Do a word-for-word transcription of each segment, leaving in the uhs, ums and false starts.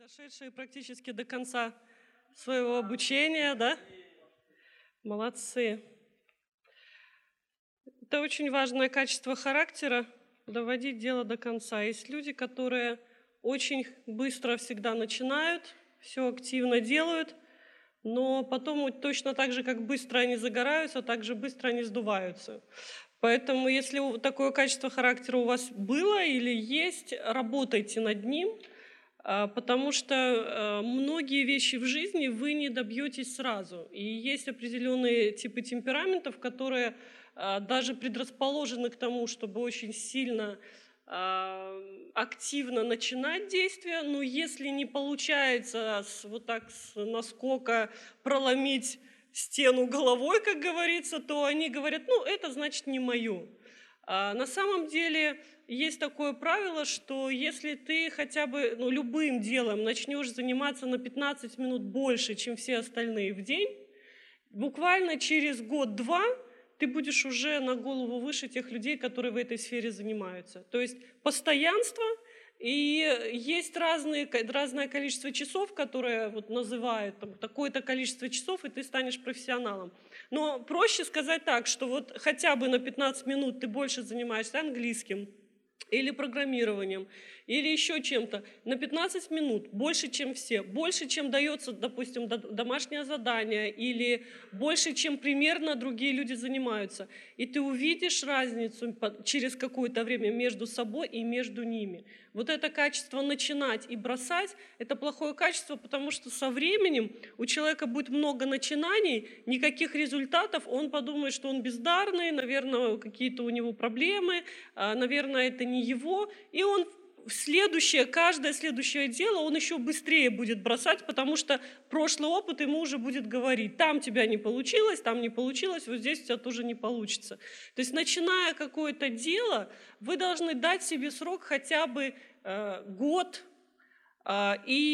дошедшие практически до конца своего обучения, да? Молодцы. Это очень важное качество характера — доводить дело до конца. Есть люди, которые очень быстро всегда начинают, все активно делают, но потом точно так же, как быстро они загораются, так же быстро они сдуваются. Поэтому, если такое качество характера у вас было или есть, работайте над ним, потому что многие вещи в жизни вы не добьетесь сразу. И есть определенные типы темпераментов, которые даже предрасположены к тому, чтобы очень сильно активно начинать действия, но если не получается вот так с наскока проломить стену головой, как говорится, то они говорят: ну, это значит не мое. А на самом деле есть такое правило, что если ты хотя бы ну, любым делом начнешь заниматься на пятнадцать минут больше, чем все остальные в день, буквально через год-два ты будешь уже на голову выше тех людей, которые в этой сфере занимаются. То есть постоянство, и есть разные, разное количество часов, которые вот называют там, такое-то количество часов, и ты станешь профессионалом. Но проще сказать так, что вот хотя бы на пятнадцать минут ты больше занимаешься английским, или программированием, или еще чем-то, на пятнадцать минут, больше, чем все, больше, чем дается, допустим, домашнее задание, или больше, чем примерно другие люди занимаются. И ты увидишь разницу через какое-то время между собой и между ними. Вот это качество начинать и бросать — это плохое качество, потому что со временем у человека будет много начинаний, никаких результатов, он подумает, что он бездарный, наверное, какие-то у него проблемы, наверное, это не его, и он в следующее, каждое следующее дело он еще быстрее будет бросать, потому что прошлый опыт ему уже будет говорить: там тебя не получилось, там не получилось, вот здесь у тебя тоже не получится. То есть, начиная какое-то дело, вы должны дать себе срок хотя бы э, год, э,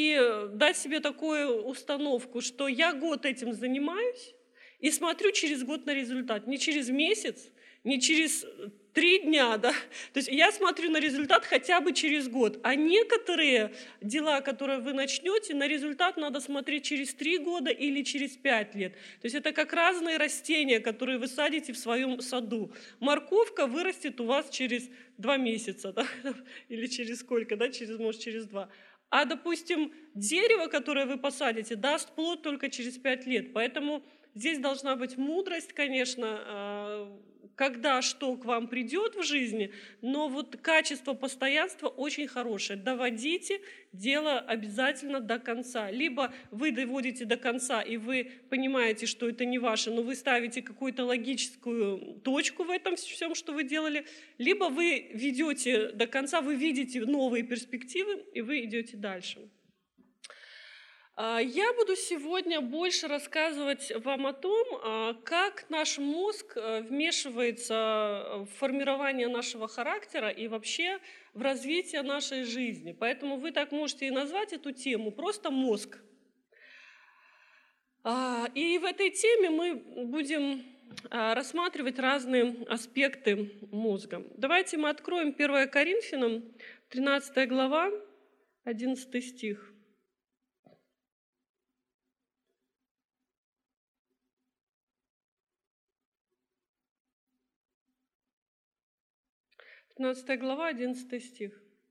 и дать себе такую установку, что я год этим занимаюсь и смотрю через год на результат, не через месяц, не через три дня, да. То есть я смотрю на результат хотя бы через год. А некоторые дела, которые вы начнете, на результат надо смотреть через три года или через пять лет. То есть это как разные растения, которые вы садите в своем саду. Морковка вырастет у вас через два месяца, да? Или через сколько, да? Через, может, через два. А, допустим, дерево, которое вы посадите, даст плод только через пять лет. Поэтому здесь должна быть мудрость, конечно, когда что к вам придет в жизни, но вот качество постоянства очень хорошее. Доводите дело обязательно до конца. Либо вы доводите до конца, и вы понимаете, что это не ваше, но вы ставите какую-то логическую точку в этом всем, что вы делали, либо вы ведете до конца, вы видите новые перспективы, и вы идете дальше. Я буду сегодня больше рассказывать вам о том, как наш мозг вмешивается в формирование нашего характера и вообще в развитие нашей жизни. Поэтому вы так можете и назвать эту тему просто «мозг». И в этой теме мы будем рассматривать разные аспекты мозга. Давайте мы откроем первое Коринфянам, тринадцатая глава, одиннадцатый стих. пятнадцатая глава, одиннадцатый стих.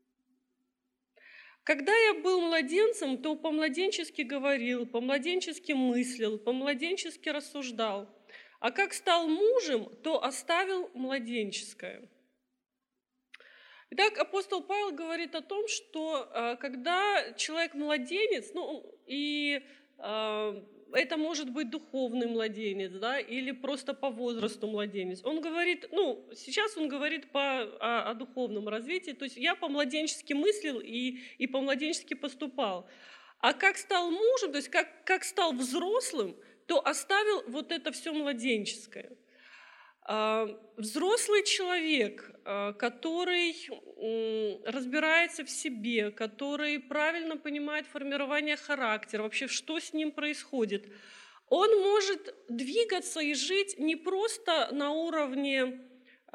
«Когда я был младенцем, то по-младенчески говорил, по-младенчески мыслил, по-младенчески рассуждал. А как стал мужем, то оставил младенческое». Итак, апостол Павел говорит о том, что когда человек младенец, ну и это может быть духовный младенец, да, или просто по возрасту младенец. Он говорит, ну, сейчас он говорит по, о, о духовном развитии, то есть я по-младенчески мыслил и, и по-младенчески поступал. А как стал мужем, то есть как, как стал взрослым, то оставил вот это все младенческое. Взрослый человек, который разбирается в себе, который правильно понимает формирование характера, вообще что с ним происходит, он может двигаться и жить не просто на уровне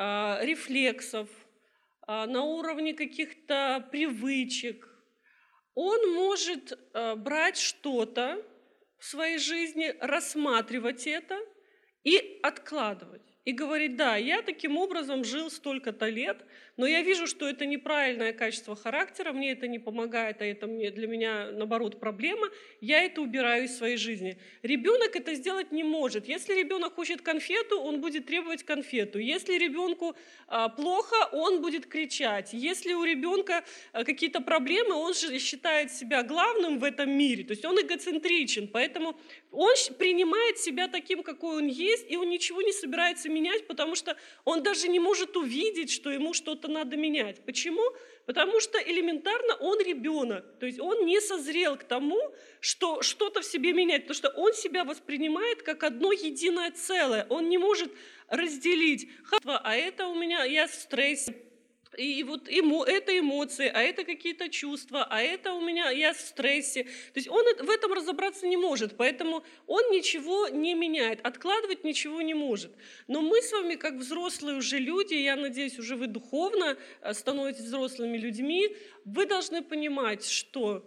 рефлексов, на уровне каких-то привычек. он может э, брать что-то в своей жизни, рассматривать это и откладывать. И говорить: да, я таким образом жил столько-то лет, но я вижу, что это неправильное качество характера, мне это не помогает, а это мне, для меня, наоборот, проблема, я это убираю из своей жизни. Ребенок это сделать не может. Если ребенок хочет конфету, он будет требовать конфету. Если ребенку а, плохо, он будет кричать. Если у ребенка а, какие-то проблемы, он же считает себя главным в этом мире, то есть он эгоцентричен, поэтому он принимает себя таким, какой он есть, и он ничего не собирается менять, потому что он даже не может увидеть, что ему что-то надо менять. Почему? Потому что элементарно он ребенок, то есть он не созрел к тому, что что-то в себе менять, потому что он себя воспринимает как одно единое целое, он не может разделить, а это у меня, я в стрессе, и вот эмо, это эмоции, а это какие-то чувства, а это у меня, я в стрессе. То есть он в этом разобраться не может, поэтому он ничего не меняет, откладывать ничего не может. Но мы с вами, как взрослые уже люди, я надеюсь, уже вы духовно становитесь взрослыми людьми, вы должны понимать, что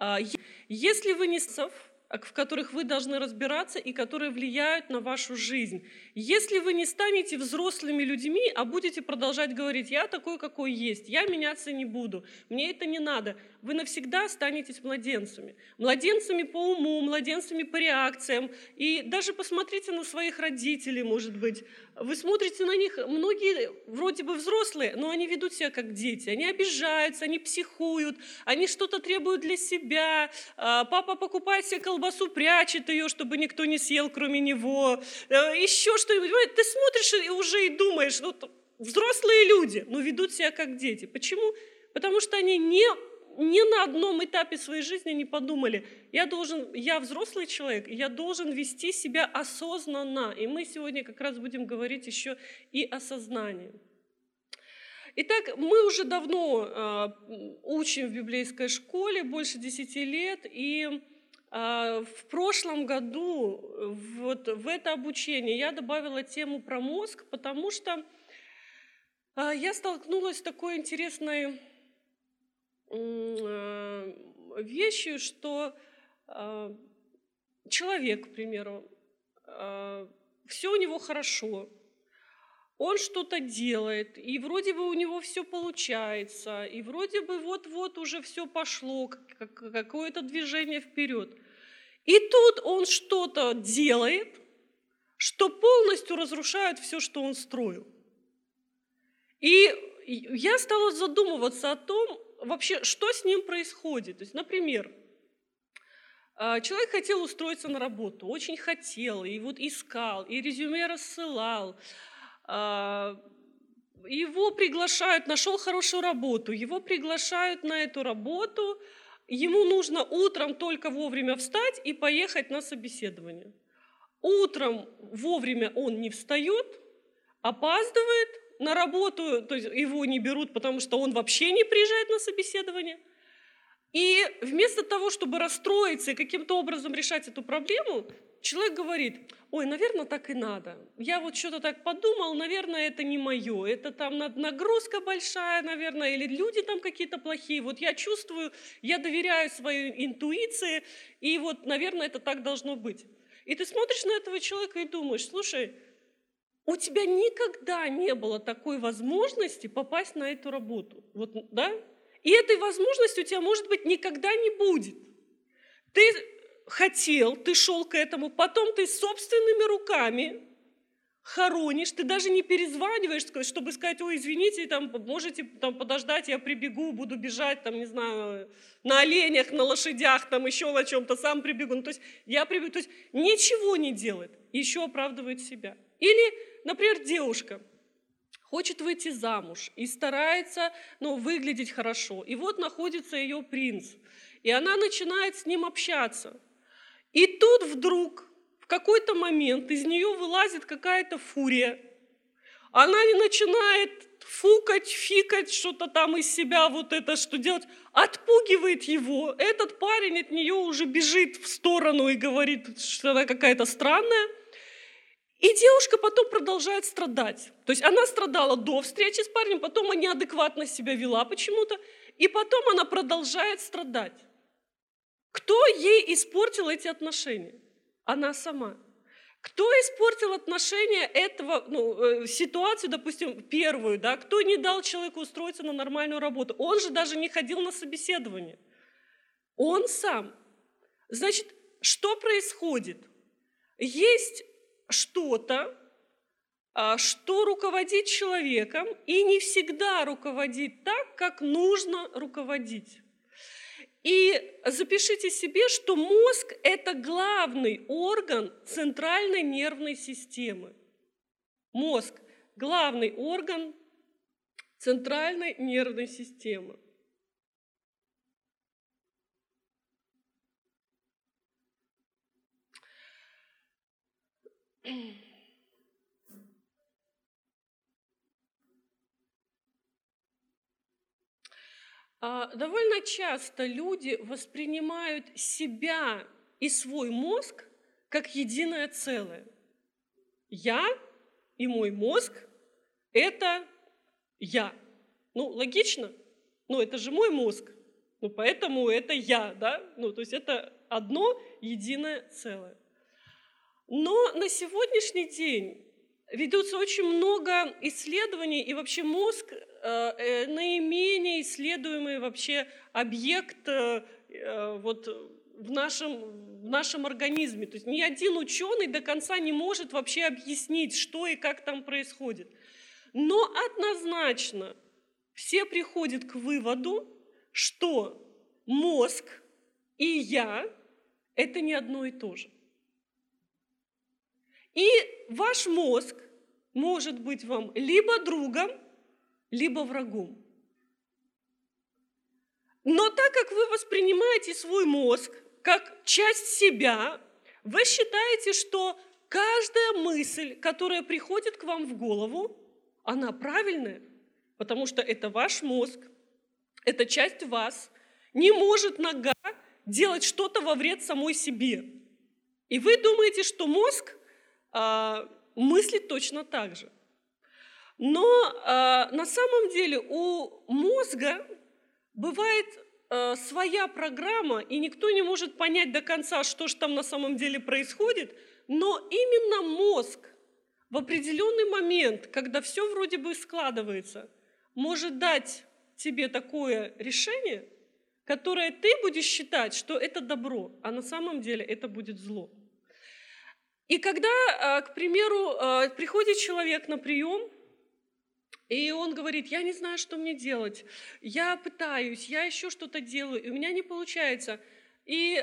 если вы не в которых вы должны разбираться и которые влияют на вашу жизнь. Если вы не станете взрослыми людьми, а будете продолжать говорить: я такой, какой есть, я меняться не буду, мне это не надо, вы навсегда останетесь младенцами. Младенцами по уму, младенцами по реакциям. И даже посмотрите на своих родителей, может быть. Вы смотрите на них, многие вроде бы взрослые, но они ведут себя как дети. Они обижаются, они психуют, они что-то требуют для себя. Папа покупает себе колбасу, прячет ее, чтобы никто не съел, кроме него. Еще что-нибудь. Ты смотришь и уже и думаешь, вот взрослые люди, но ведут себя как дети. Почему? Потому что они не... ни на одном этапе своей жизни не подумали: я должен, я взрослый человек, я должен вести себя осознанно. И мы сегодня как раз будем говорить еще и о сознании. Итак, мы уже давно э, учим в библейской школе, больше десяти лет, и э, в прошлом году вот в это обучение я добавила тему про мозг, потому что э, я столкнулась с такой интересной вещью, что э, человек, к примеру, э, все у него хорошо, он что-то делает, и вроде бы у него все получается, и вроде бы вот-вот уже все пошло, как, какое-то движение вперед. И тут он что-то делает, что полностью разрушает все, что он строил. И я стала задумываться о том, вообще, что с ним происходит. То есть, например, человек хотел устроиться на работу, очень хотел, и вот искал, и резюме рассылал, его приглашают, нашел хорошую работу, его приглашают на эту работу, ему нужно утром только вовремя встать и поехать на собеседование. Утром вовремя он не встает, опаздывает на работу, то есть его не берут, потому что он вообще не приезжает на собеседование. И вместо того, чтобы расстроиться и каким-то образом решать эту проблему, человек говорит: ой, наверное, так и надо. Я вот что-то так подумал, наверное, это не мое. Это там нагрузка большая, наверное, или люди там какие-то плохие. Вот я чувствую, я доверяю своей интуиции, и вот, наверное, это так должно быть. И ты смотришь на этого человека и думаешь: слушай, у тебя никогда не было такой возможности попасть на эту работу. Вот, да? И этой возможности у тебя, может быть, никогда не будет. Ты хотел, ты шел к этому, потом ты собственными руками хоронишь, ты даже не перезваниваешь, чтобы сказать: ой, извините, там, можете там, подождать, я прибегу, буду бежать, там, не знаю, на оленях, на лошадях, там, еще на чем-то, сам прибегу. Ну, то есть я прибегу, то есть ничего не делает, еще оправдывает себя. Или, например, девушка хочет выйти замуж и старается, ну, выглядеть хорошо. И вот находится ее принц, и она начинает с ним общаться. И тут вдруг в какой-то момент из нее вылазит какая-то фурия. Она не начинает фукать, фикать, что-то там из себя, вот это что делать, отпугивает его. Этот парень от нее уже бежит в сторону и говорит, что она какая-то странная. И девушка потом продолжает страдать. То есть она страдала до встречи с парнем, потом она неадекватно себя вела почему-то, и потом она продолжает страдать. Кто ей испортил эти отношения? Она сама. Кто испортил отношения этого, ну, э, ситуацию, допустим, первую, да? Кто не дал человеку устроиться на нормальную работу? Он же даже не ходил на собеседование. Он сам. Значит, что происходит? Есть что-то, а, что руководит человеком, и не всегда руководит так, как нужно руководить. И запишите себе, что мозг – это главный орган центральной нервной системы. Мозг – главный орган центральной нервной системы. А, Довольно часто люди воспринимают себя и свой мозг как единое целое. Я и мой мозг – это я. Ну, логично? Ну, это же мой мозг. Ну, поэтому это я, да? Ну, то есть это одно единое целое. Но на сегодняшний день ведется очень много исследований, и вообще мозг э, э, наименее исследуемый вообще объект э, э, вот в нашем, в нашем организме. То есть ни один ученый до конца не может вообще объяснить, что и как там происходит. Но однозначно все приходят к выводу, что мозг и я – это не одно и то же. И ваш мозг может быть вам либо другом, либо врагом. Но так как вы воспринимаете свой мозг как часть себя, вы считаете, что каждая мысль, которая приходит к вам в голову, она правильная, потому что это ваш мозг, это часть вас, не может нога делать что-то во вред самой себе. И вы думаете, что мозг а, мыслит точно так же. Но а, на самом деле у мозга бывает а, своя программа, и никто не может понять до конца, что же там на самом деле происходит, но именно мозг в определенный момент, когда все вроде бы складывается, может дать тебе такое решение, которое ты будешь считать, что это добро, а на самом деле это будет зло. И когда, к примеру, приходит человек на прием, и он говорит: я не знаю, что мне делать, я пытаюсь, я еще что-то делаю, и у меня не получается. И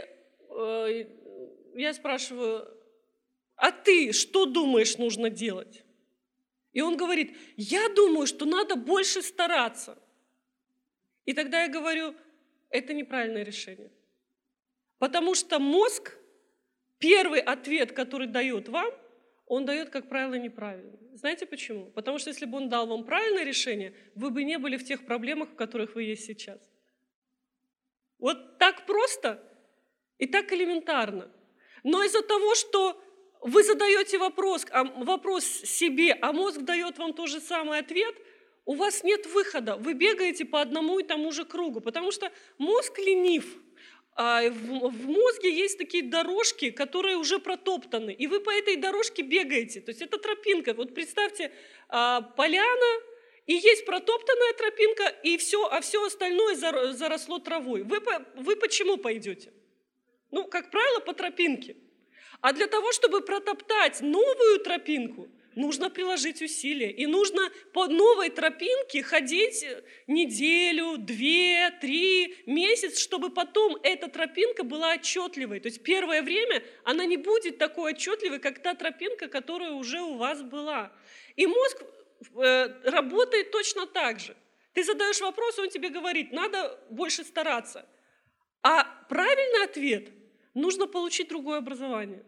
я спрашиваю: а ты что думаешь нужно делать? И он говорит: я думаю, что надо больше стараться. И тогда я говорю: это неправильное решение. Потому что мозг, первый ответ, который дает вам, он дает, как правило, неправильно. Знаете почему? Потому что если бы он дал вам правильное решение, вы бы не были в тех проблемах, в которых вы есть сейчас. Вот так просто и так элементарно. Но из-за того, что вы задаете вопрос, а вопрос себе, а мозг дает вам тот же самый ответ, у вас нет выхода. Вы бегаете по одному и тому же кругу, потому что мозг ленив. В мозге есть такие дорожки, которые уже протоптаны, и вы по этой дорожке бегаете. То есть это тропинка. Вот представьте, поляна, и есть протоптанная тропинка, и все, а все остальное заросло травой. Вы, вы почему пойдете? Ну, как правило, по тропинке. А для того, чтобы протоптать новую тропинку, нужно приложить усилия. И нужно по новой тропинке ходить неделю, две, три, месяц, чтобы потом эта тропинка была отчетливой. То есть первое время она не будет такой отчетливой, как та тропинка, которая уже у вас была. И мозг э, работает точно так же. Ты задаешь вопрос, он тебе говорит: надо больше стараться. А правильный ответ – нужно получить другое образование.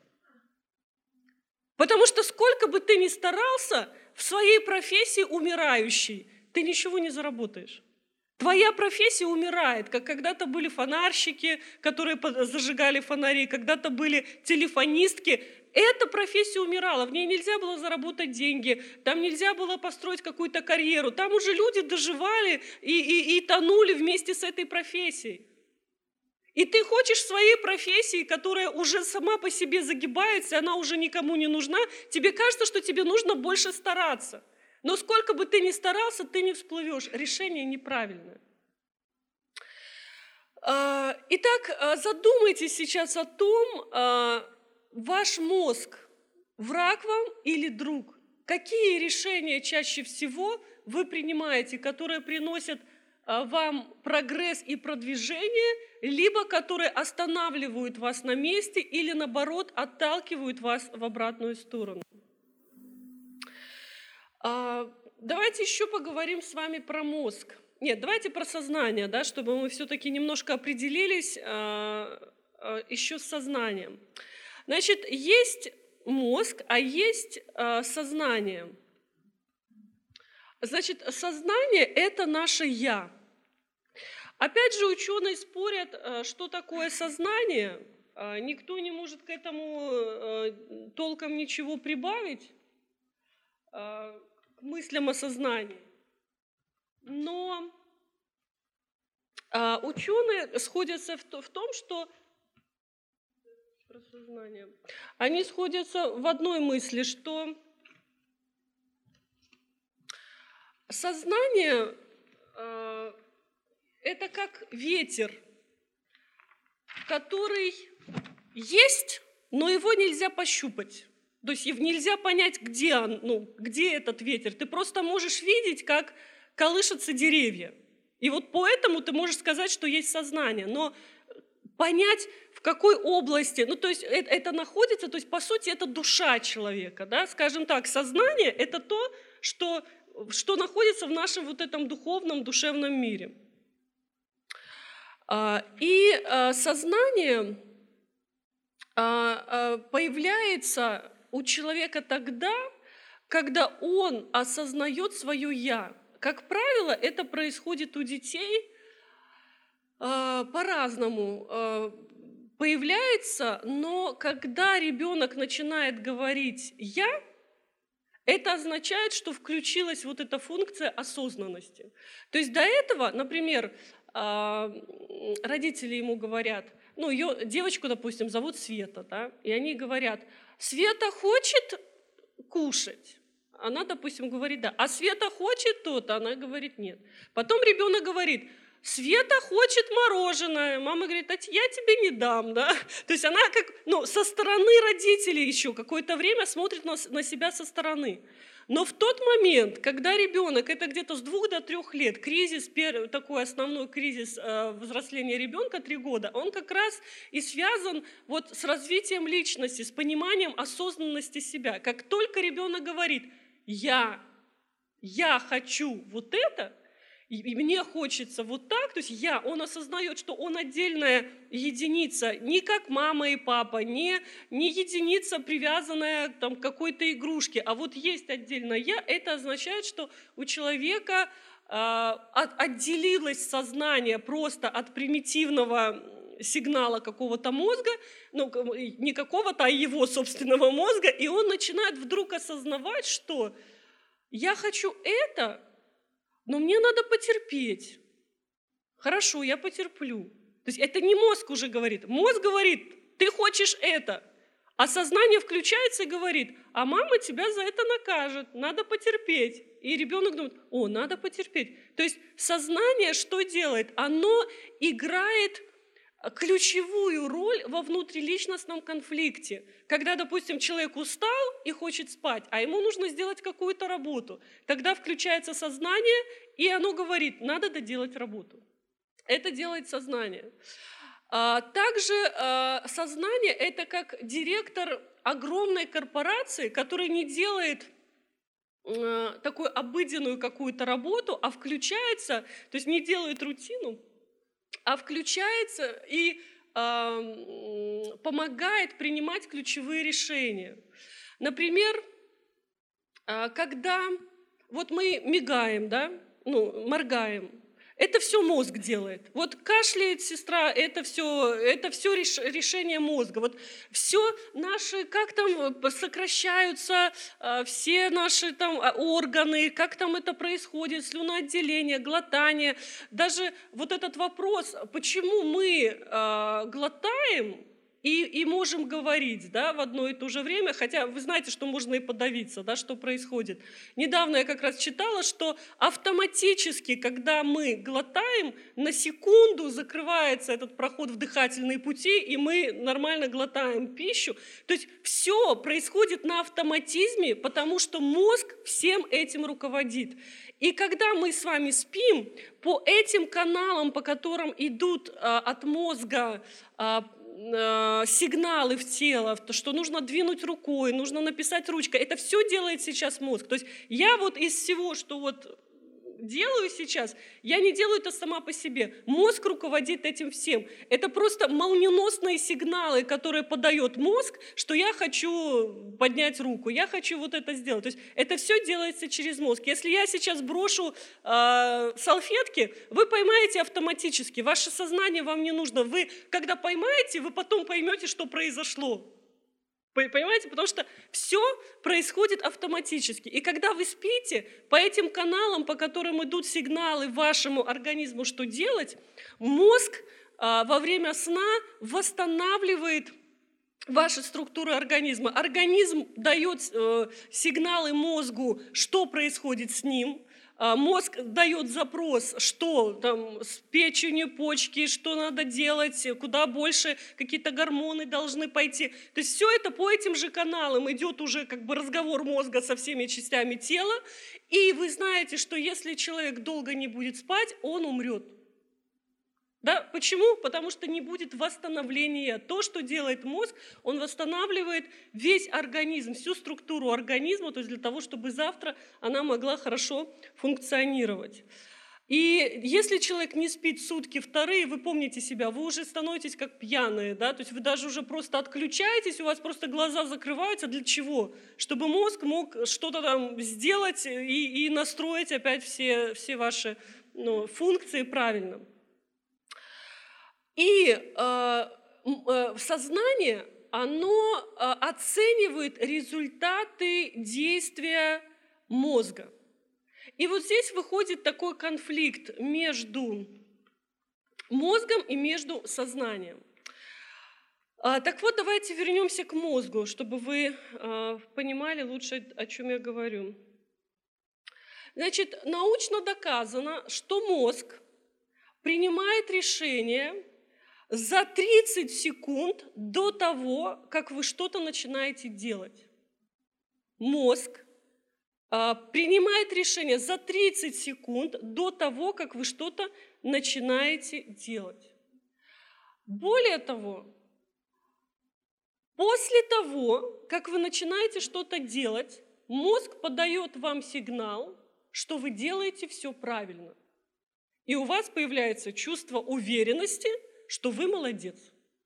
Потому что сколько бы ты ни старался, в своей профессии умирающей ты ничего не заработаешь. Твоя профессия умирает, как когда-то были фонарщики, которые зажигали фонари, когда-то были телефонистки. Эта профессия умирала, в ней нельзя было заработать деньги, там нельзя было построить какую-то карьеру. Там уже люди доживали и, и, и тонули вместе с этой профессией. И ты хочешь своей профессии, которая уже сама по себе загибается, она уже никому не нужна, тебе кажется, что тебе нужно больше стараться. Но сколько бы ты ни старался, ты не всплывешь. Решение неправильное. Итак, задумайтесь сейчас о том, ваш мозг враг вам или друг? Какие решения чаще всего вы принимаете, которые приносят вам прогресс и продвижение, либо которые останавливают вас на месте или, наоборот, отталкивают вас в обратную сторону? Давайте еще поговорим с вами про мозг. Нет, давайте про сознание, да, чтобы мы все-таки немножко определились еще с сознанием. Значит, есть мозг, а есть сознание. Значит, сознание – это наше «я». Опять же, ученые спорят, что такое сознание. Никто не может к этому толком ничего прибавить, к мыслям о сознании. Но ученые сходятся в том, что про сознание. Они сходятся в одной мысли, что сознание э, – это как ветер, который есть, но его нельзя пощупать. То есть нельзя понять, где он, ну, где этот ветер. Ты просто можешь видеть, как колышутся деревья. И вот поэтому ты можешь сказать, что есть сознание. Но понять, в какой области, ну, то есть это, это находится, то есть, по сути, это душа человека, да, скажем так, сознание – это то, что, что находится в нашем вот этом духовном, душевном мире. И сознание появляется у человека тогда, когда он осознает свое «я». Как правило, это происходит у детей по-разному. Появляется, но когда ребенок начинает говорить «я», это означает, что включилась вот эта функция осознанности. То есть до этого, например, родители ему говорят, ну, ее, девочку, допустим, зовут Света, да, и они говорят: «Света хочет кушать?» Она, допустим, говорит «да». «А Света хочет то-то?» Она говорит «нет». Потом ребенок говорит: «Света хочет мороженое». Мама говорит: «А я тебе не дам», да. То есть она как, ну, со стороны родителей еще какое-то время смотрит на, на себя со стороны. Но в тот момент, когда ребенок, это где-то с двух до трех лет, кризис, такой основной кризис взросления ребенка, три года, он как раз и связан вот с развитием личности, с пониманием осознанности себя. Как только ребенок говорит «я, я хочу вот это», и мне хочется вот так, то есть я, он осознает, что он отдельная единица, не как мама и папа, не, не единица, привязанная там, к какой-то игрушке, а вот есть отдельно я, это означает, что у человека э, от, отделилось сознание просто от примитивного сигнала какого-то мозга, ну, не какого-то, а его собственного мозга, и он начинает вдруг осознавать, что я хочу это, но мне надо потерпеть. Хорошо, я потерплю. То есть это не мозг уже говорит. Мозг говорит: ты хочешь это. А сознание включается и говорит: а мама тебя за это накажет, надо потерпеть. И ребенок думает: о, надо потерпеть. То есть сознание что делает? Оно играет ключевую роль во внутриличностном конфликте. Когда, допустим, человек устал и хочет спать, а ему нужно сделать какую-то работу, тогда включается сознание, и оно говорит: надо доделать работу. Это делает сознание. Также сознание – это как директор огромной корпорации, который не делает такую обыденную какую-то работу, а включается, то есть не делает рутину, а включается и э, помогает принимать ключевые решения. Например, э, когда вот мы мигаем, да, ну, моргаем, Это все мозг делает. Вот кашляет сестра, это все, это все решение мозга. Вот все наши, как там э, сокращаются э, все наши там а, органы, как там это происходит, слюноотделение, глотание. Даже вот этот вопрос, почему мы э, глотаем, и, и можем говорить, да, в одно и то же время, хотя вы знаете, что можно и подавиться, да, что происходит. Недавно я как раз читала, что автоматически, когда мы глотаем, на секунду закрывается этот проход в дыхательные пути, и мы нормально глотаем пищу. То есть все происходит на автоматизме, потому что мозг всем этим руководит. И когда мы с вами спим, по этим каналам, по которым идут а, от мозга а, сигналы в тело, что нужно двинуть рукой, нужно написать ручкой. Это все делает сейчас мозг. То есть я вот из всего, что вот делаю сейчас, я не делаю это сама по себе. Мозг руководит этим всем. Это просто молниеносные сигналы, которые подает мозг, что я хочу поднять руку, я хочу вот это сделать. То есть это все делается через мозг. Если я сейчас брошу э, салфетки, вы поймаете автоматически. Ваше сознание вам не нужно. Вы, когда поймаете, вы потом поймете, что произошло. Понимаете? Потому что все происходит автоматически. И когда вы спите, по этим каналам, по которым идут сигналы вашему организму, что делать, мозг а, во время сна восстанавливает ваши структуры организма. Организм дает э, сигналы мозгу, что происходит с ним. Мозг дает запрос, что там с печенью, почки, что надо делать, куда больше какие-то гормоны должны пойти. То есть все это по этим же каналам идет уже как бы разговор мозга со всеми частями тела. И вы знаете, что если человек долго не будет спать, он умрет. Да? Почему? Потому что не будет восстановления. То, что делает мозг, он восстанавливает весь организм, всю структуру организма, то есть для того, чтобы завтра она могла хорошо функционировать. И если человек не спит сутки вторые, вы помните себя, вы уже становитесь как пьяные, да? То есть вы даже уже просто отключаетесь, у вас просто глаза закрываются. Для чего? Чтобы мозг мог что-то там сделать и, и настроить опять все, все ваши ну, функции правильно. И э, э, сознание, оно э, оценивает результаты действия мозга. И вот здесь выходит такой конфликт между мозгом и между сознанием. А, так вот, давайте вернемся к мозгу, чтобы вы э, понимали лучше, о чем я говорю. Значит, научно доказано, что мозг принимает решение за тридцать секунд до того, как вы что-то начинаете делать. Мозг а, принимает решение за тридцать секунд до того, как вы что-то начинаете делать. Более того, после того, как вы начинаете что-то делать, мозг подает вам сигнал, что вы делаете все правильно. И у вас появляется чувство уверенности, что вы молодец.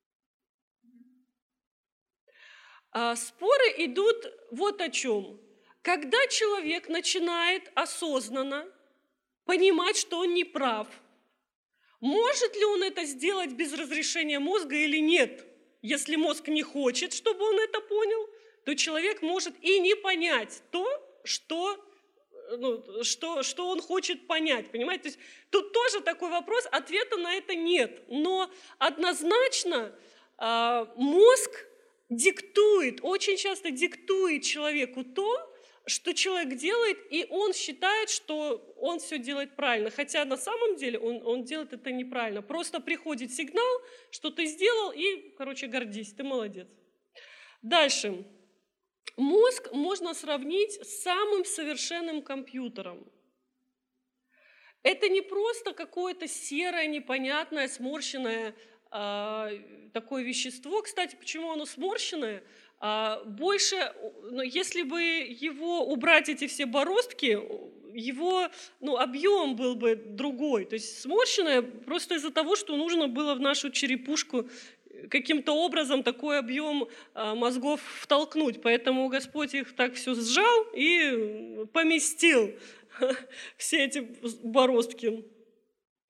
А споры идут вот о чем. Когда человек начинает осознанно понимать, что он не прав, может ли он это сделать без разрешения мозга или нет? Если мозг не хочет, чтобы он это понял, то человек может и не понять то, что Ну, что, что он хочет понять, понимаете? То есть тут тоже такой вопрос, ответа на это нет. Но однозначно э, мозг диктует, очень часто диктует человеку то, что человек делает, и он считает, что он все делает правильно. Хотя на самом деле он, он делает это неправильно. Просто приходит сигнал, что ты сделал, и, короче, гордись, ты молодец. Дальше. Мозг можно сравнить с самым совершенным компьютером. Это не просто какое-то серое, непонятное, сморщенное э, такое вещество. Кстати, почему оно сморщенное? Э, больше, ну, если бы его убрать, эти все бороздки, его ну, объем был бы другой. То есть сморщенное просто из-за того, что нужно было в нашу черепушку каким-то образом такой объем мозгов втолкнуть. Поэтому Господь их так все сжал и поместил все эти бороздки.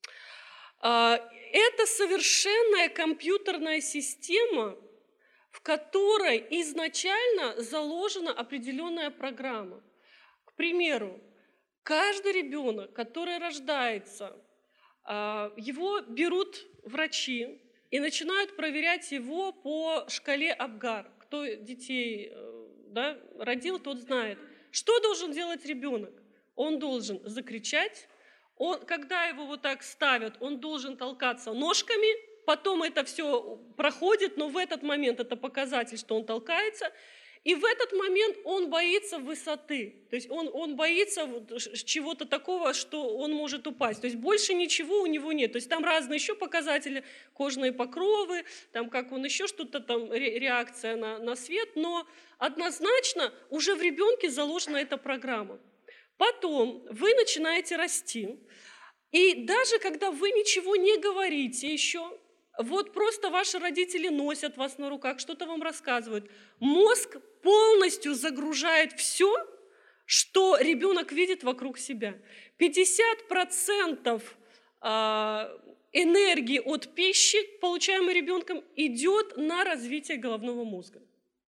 А, Это совершенная компьютерная система, в которой изначально заложена определенная программа. К примеру, каждый ребенок, который рождается, а, его берут врачи и начинают проверять его по шкале Апгар. Кто детей э, да, родил, тот знает. Что должен делать ребенок? Он должен закричать, он, когда его вот так ставят, он должен толкаться ножками, потом это все проходит, но в этот момент это показатель, что он толкается, и в этот момент он боится высоты, то есть он, он боится чего-то такого, что он может упасть, то есть больше ничего у него нет, то есть там разные еще показатели, кожные покровы, там как он еще что-то там, реакция на, на свет, но однозначно уже в ребенке заложена эта программа. Потом вы начинаете расти, и даже когда вы ничего не говорите еще, вот просто ваши родители носят вас на руках, что-то вам рассказывают, мозг полностью загружает все, что ребенок видит вокруг себя. пятьдесят процентов энергии от пищи, получаемой ребенком, идет на развитие головного мозга.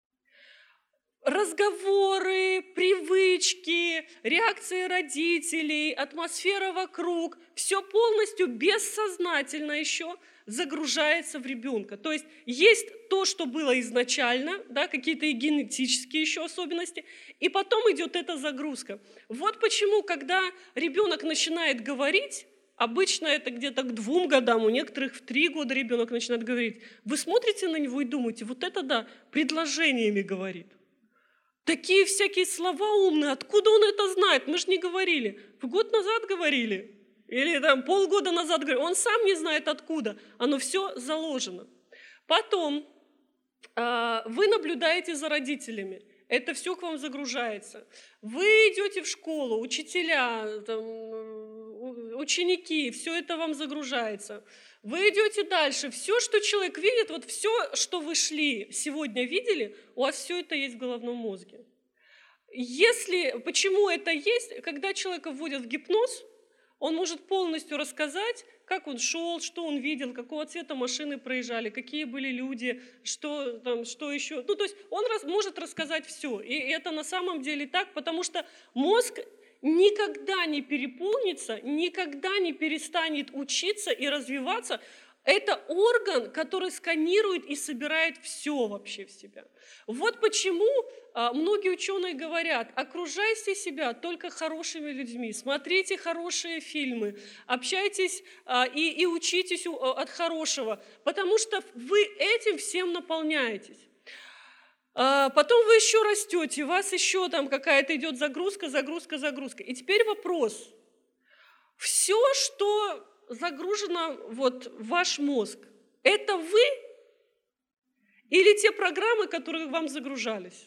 Разговоры, привычки, реакции родителей, атмосфера вокруг, все полностью бессознательно еще загружается в ребенка. То есть есть то, что было изначально, да, какие-то и генетические еще особенности, и потом идет эта загрузка. Вот почему, когда ребенок начинает говорить, обычно это где-то к двум годам, у некоторых в три года ребенок начинает говорить, вы смотрите на него и думаете, вот это да, предложениями говорит. Такие всякие слова умные, откуда он это знает? Мы же не говорили. Вы год назад говорили. Или там полгода назад говорили. Он сам не знает откуда. Оно все заложено. Потом э, вы наблюдаете за родителями. Это все к вам загружается. Вы идете в школу, учителя, там, ученики, все это вам загружается. Вы идете дальше. Все, что человек видит, вот все, что вы шли, сегодня видели, у вас все это есть в головном мозге. Если, почему это есть? Когда человека вводят в гипноз, он может полностью рассказать, как он шел, что он видел, какого цвета машины проезжали, какие были люди, что, там, что еще. Ну, то есть он раз, может рассказать все. И это на самом деле так, потому что мозг никогда не переполнится, никогда не перестанет учиться и развиваться. Это орган, который сканирует и собирает все вообще в себя. Вот почему а, многие ученые говорят, окружайте себя только хорошими людьми, смотрите хорошие фильмы, общайтесь а, и, и учитесь у, от хорошего, потому что вы этим всем наполняетесь. А, потом вы еще растете, у вас еще там какая-то идет загрузка, загрузка, загрузка. И теперь вопрос. Все, что загружено вот в ваш мозг, это вы или те программы, которые вам загружались?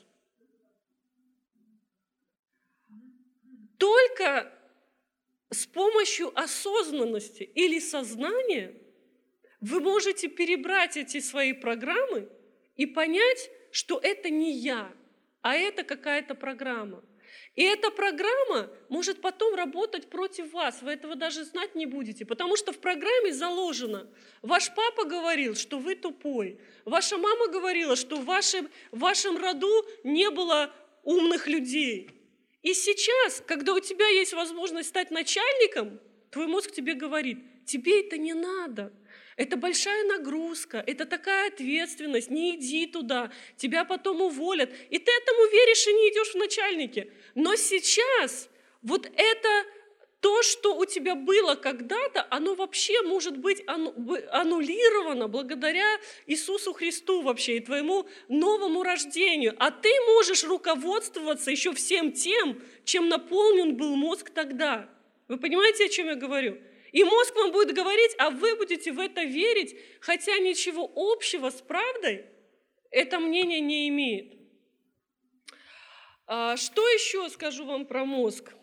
Только с помощью осознанности или сознания вы можете перебрать эти свои программы и понять, что это не я, а это какая-то программа. И эта программа может потом работать против вас, вы этого даже знать не будете, потому что в программе заложено, ваш папа говорил, что вы тупой, ваша мама говорила, что в вашем, в вашем роду не было умных людей. И сейчас, когда у тебя есть возможность стать начальником, твой мозг тебе говорит, тебе это не надо. Это большая нагрузка, это такая ответственность, не иди туда, тебя потом уволят. И ты этому веришь и не идешь в начальники. Но сейчас вот это то, что у тебя было когда-то, оно вообще может быть аннулировано благодаря Иисусу Христу вообще и твоему новому рождению. А ты можешь руководствоваться еще всем тем, чем наполнен был мозг тогда. Вы понимаете, о чем я говорю? И мозг вам будет говорить, а вы будете в это верить, хотя ничего общего с правдой это мнение не имеет. Что еще скажу вам про мозг?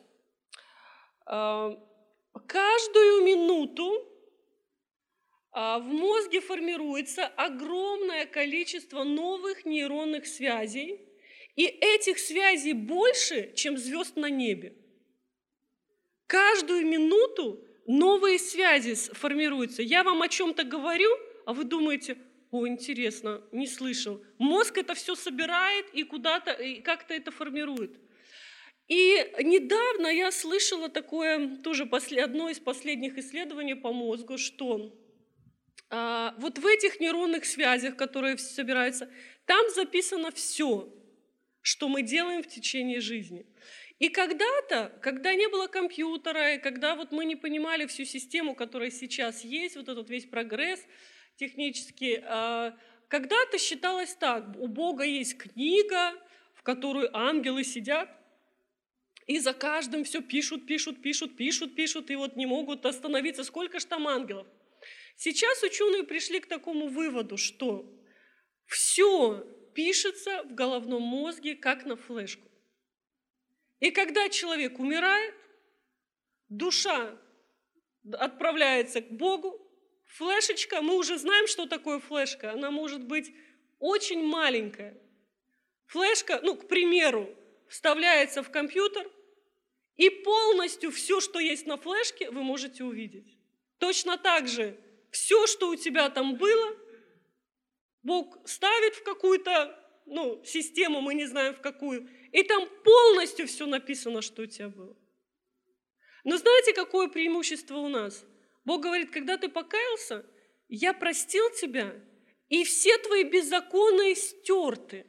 Каждую минуту в мозге формируется огромное количество новых нейронных связей, и этих связей больше, чем звезд на небе. Каждую минуту новые связи формируются. Я вам о чем-то говорю, а вы думаете: о, интересно, не слышал. Мозг это все собирает и куда-то, и как-то это формирует. И недавно я слышала такое, тоже одно из последних исследований по мозгу, что а, вот в этих нейронных связях, которые собираются, там записано все, что мы делаем в течение жизни. И когда-то, когда не было компьютера, и когда вот мы не понимали всю систему, которая сейчас есть, вот этот весь прогресс технический, а, когда-то считалось так: у Бога есть книга, в которую ангелы сидят, и за каждым все пишут, пишут, пишут, пишут, пишут, и вот не могут остановиться. Сколько ж там ангелов? Сейчас ученые пришли к такому выводу, что все пишется в головном мозге, как на флешку. И когда человек умирает, душа отправляется к Богу, флешечка, мы уже знаем, что такое флешка, она может быть очень маленькая. Флешка, ну, к примеру, вставляется в компьютер, и полностью все, что есть на флешке, вы можете увидеть. Точно так же все, что у тебя там было, Бог ставит в какую-то, ну, систему, мы не знаем в какую, и там полностью все написано, что у тебя было. Но знаете, какое преимущество у нас? Бог говорит: когда ты покаялся, я простил тебя, и все твои беззакония стерты.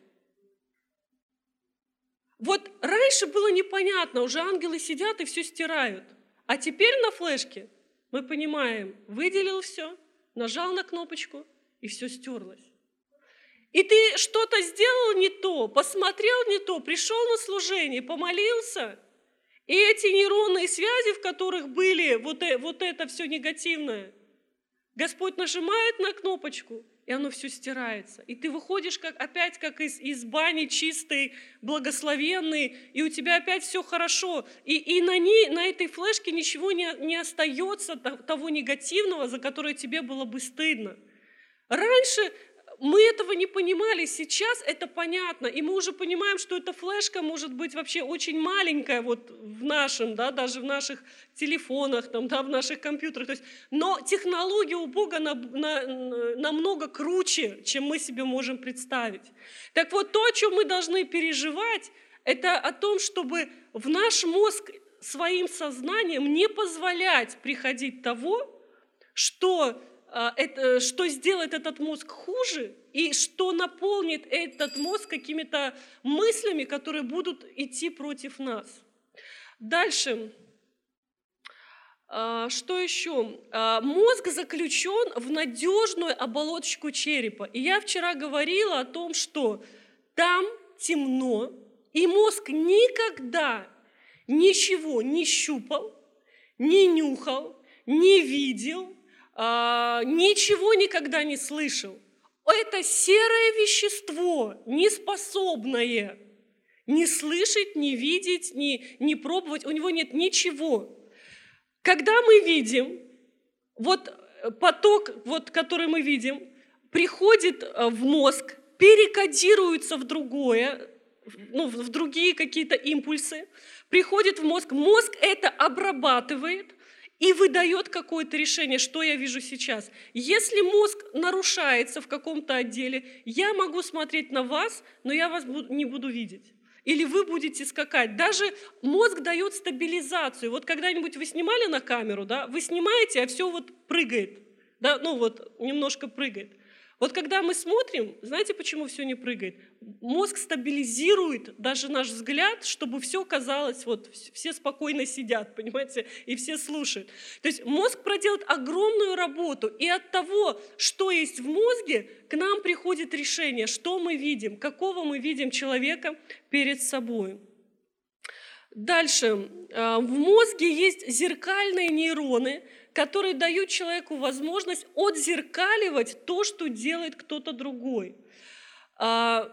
Вот раньше было непонятно, уже ангелы сидят и все стирают. А теперь на флешке мы понимаем: выделил все, нажал на кнопочку, и все стерлось. И ты что-то сделал не то, посмотрел не то, пришел на служение, помолился, и эти нейронные связи, в которых были вот, вот это все негативное, Господь нажимает на кнопочку, и оно все стирается. И ты выходишь как, опять как из, из бани чистой, благословенной, и у тебя опять все хорошо. И, и на, ней, на этой флешке ничего не, не остается того негативного, за которое тебе было бы стыдно. Раньше мы этого не понимали, сейчас это понятно, и мы уже понимаем, что эта флешка может быть вообще очень маленькая вот в нашем, да, даже в наших телефонах, там, да, в наших компьютерах. То есть, но технология у Бога на, на, намного круче, чем мы себе можем представить. Так вот, то, о чем мы должны переживать, это о том, чтобы в наш мозг своим сознанием не позволять приходить того, что... Это, что сделает этот мозг хуже и что наполнит этот мозг какими-то мыслями, которые будут идти против нас. Дальше. Что еще? Мозг заключен в надежную оболочку черепа. И я вчера говорила о том, что там темно, и мозг никогда ничего не щупал, не нюхал, не видел, ничего никогда не слышал. Это серое вещество, неспособное не слышать, не видеть, не, не пробовать. У него нет ничего. Когда мы видим, вот поток, вот, который мы видим, приходит в мозг, перекодируется в другое, ну, в другие какие-то импульсы, приходит в мозг, мозг это обрабатывает, и выдает какое-то решение, что я вижу сейчас. Если мозг нарушается в каком-то отделе, я могу смотреть на вас, но я вас не буду видеть. Или вы будете скакать. Даже мозг дает стабилизацию. Вот когда-нибудь вы снимали на камеру, да, вы снимаете, а все вот прыгает. Да, ну вот немножко прыгает. Вот когда мы смотрим, знаете, почему все не прыгает? Мозг стабилизирует даже наш взгляд, чтобы все казалось, вот все спокойно сидят, понимаете, и все слушают. То есть мозг проделает огромную работу, и от того, что есть в мозге, к нам приходит решение, что мы видим, какого мы видим человека перед собой. Дальше. В мозге есть зеркальные нейроны, которые дают человеку возможность отзеркаливать то, что делает кто-то другой.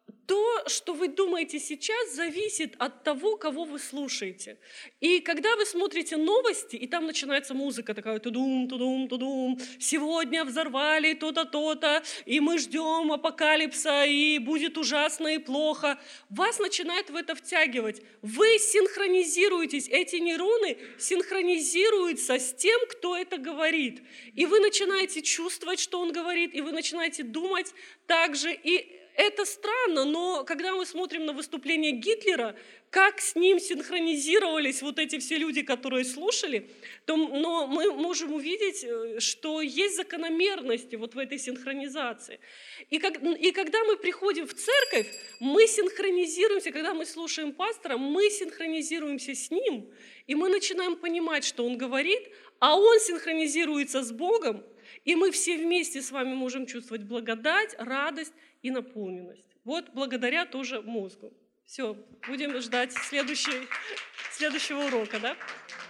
То, что вы думаете сейчас, зависит от того, кого вы слушаете. И когда вы смотрите новости, и там начинается музыка такая, тудум, тудум, тудум, сегодня взорвали то-то, то-то, и мы ждем апокалипса, и будет ужасно и плохо, вас начинает в это втягивать. Вы синхронизируетесь, эти нейроны синхронизируются с тем, кто это говорит. И вы начинаете чувствовать, что он говорит, и вы начинаете думать так же, и это странно, но когда мы смотрим на выступление Гитлера, как с ним синхронизировались вот эти все люди, которые слушали, то, но мы можем увидеть, что есть закономерности вот в этой синхронизации. И, как, и когда мы приходим в церковь, мы синхронизируемся, когда мы слушаем пастора, мы синхронизируемся с ним, и мы начинаем понимать, что он говорит, а он синхронизируется с Богом, и мы все вместе с вами можем чувствовать благодать, радость и наполненность. Вот благодаря тоже мозгу. Все, будем ждать следующий, следующего урока, да?